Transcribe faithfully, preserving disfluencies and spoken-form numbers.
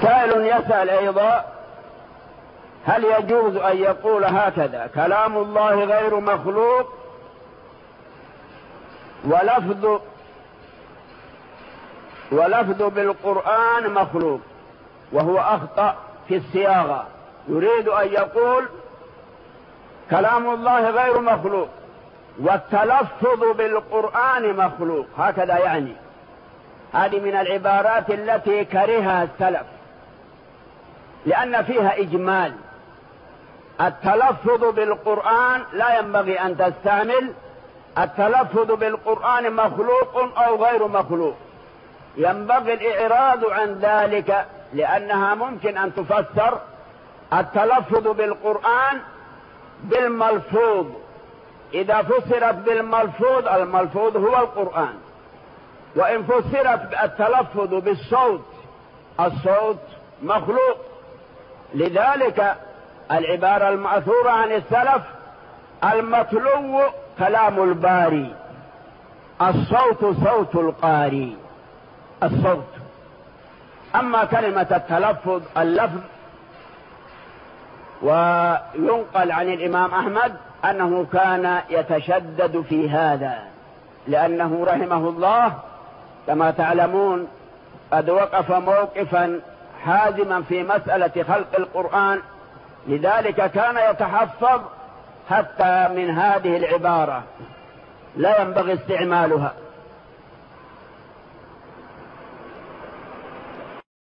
سائل يسأل أيضا: هل يجوز أن يقول هكذا: كلام الله غير مخلوق ولفظ ولفظ بالقرآن مخلوق، وهو أخطأ في الصياغة، يريد أن يقول كلام الله غير مخلوق والتلفظ بالقرآن مخلوق، هكذا يعني. هذه من العبارات التي كرهها السلف، لأن فيها إجمال. التلفظ بالقرآن لا ينبغي أن تستعمل التلفظ بالقرآن مخلوق أو غير مخلوق، ينبغي الإعراض عن ذلك، لأنها ممكن أن تفسر التلفظ بالقرآن بالملفوظ. إذا فسرت بالملفوظ، الملفوظ هو القرآن، وإن فسرت التلفظ بالصوت، الصوت مخلوق. لذلك العبارة المأثورة عن السلف: المتلو كلام الباري، الصوت صوت القاري، الصوت. أما كلمة التلفظ اللفظ، وينقل عن الإمام أحمد أنه كان يتشدد في هذا، لأنه رحمه الله كما تعلمون قد وقف موقفا حازما في مسألة خلق القرآن، لذلك كان يتحفظ حتى من هذه العبارة، لا ينبغي استعمالها.